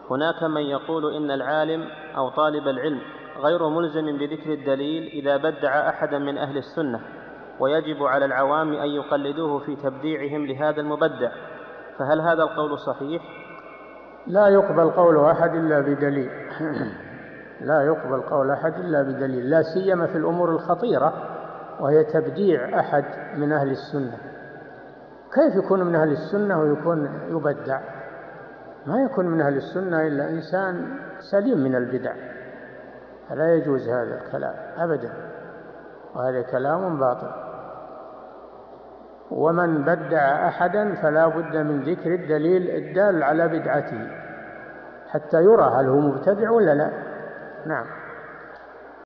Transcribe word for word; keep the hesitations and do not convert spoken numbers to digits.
هناك من يقول إن العالم أو طالب العلم غير ملزم بذكر الدليل إذا بدع أحدا من أهل السنة، ويجب على العوام أن يقلدوه في تبديعهم لهذا المبدع، فهل هذا القول صحيح؟ لا يقبل قول أحد إلا بدليل لا يقبل قول أحد إلا بدليل، لا سيما في الأمور الخطيرة وهي تبديع أحد من أهل السنة. كيف يكون من أهل السنة ويكون يبدع؟ ما يكون من أهل السنة إلا إنسان سليم من البدع، فلا يجوز هذا الكلام أبدا، وهذا كلام باطل. ومن بدع أحدا فلا بد من ذكر الدليل الدال على بدعته حتى يرى هل هو مبتدع ولا لا. نعم.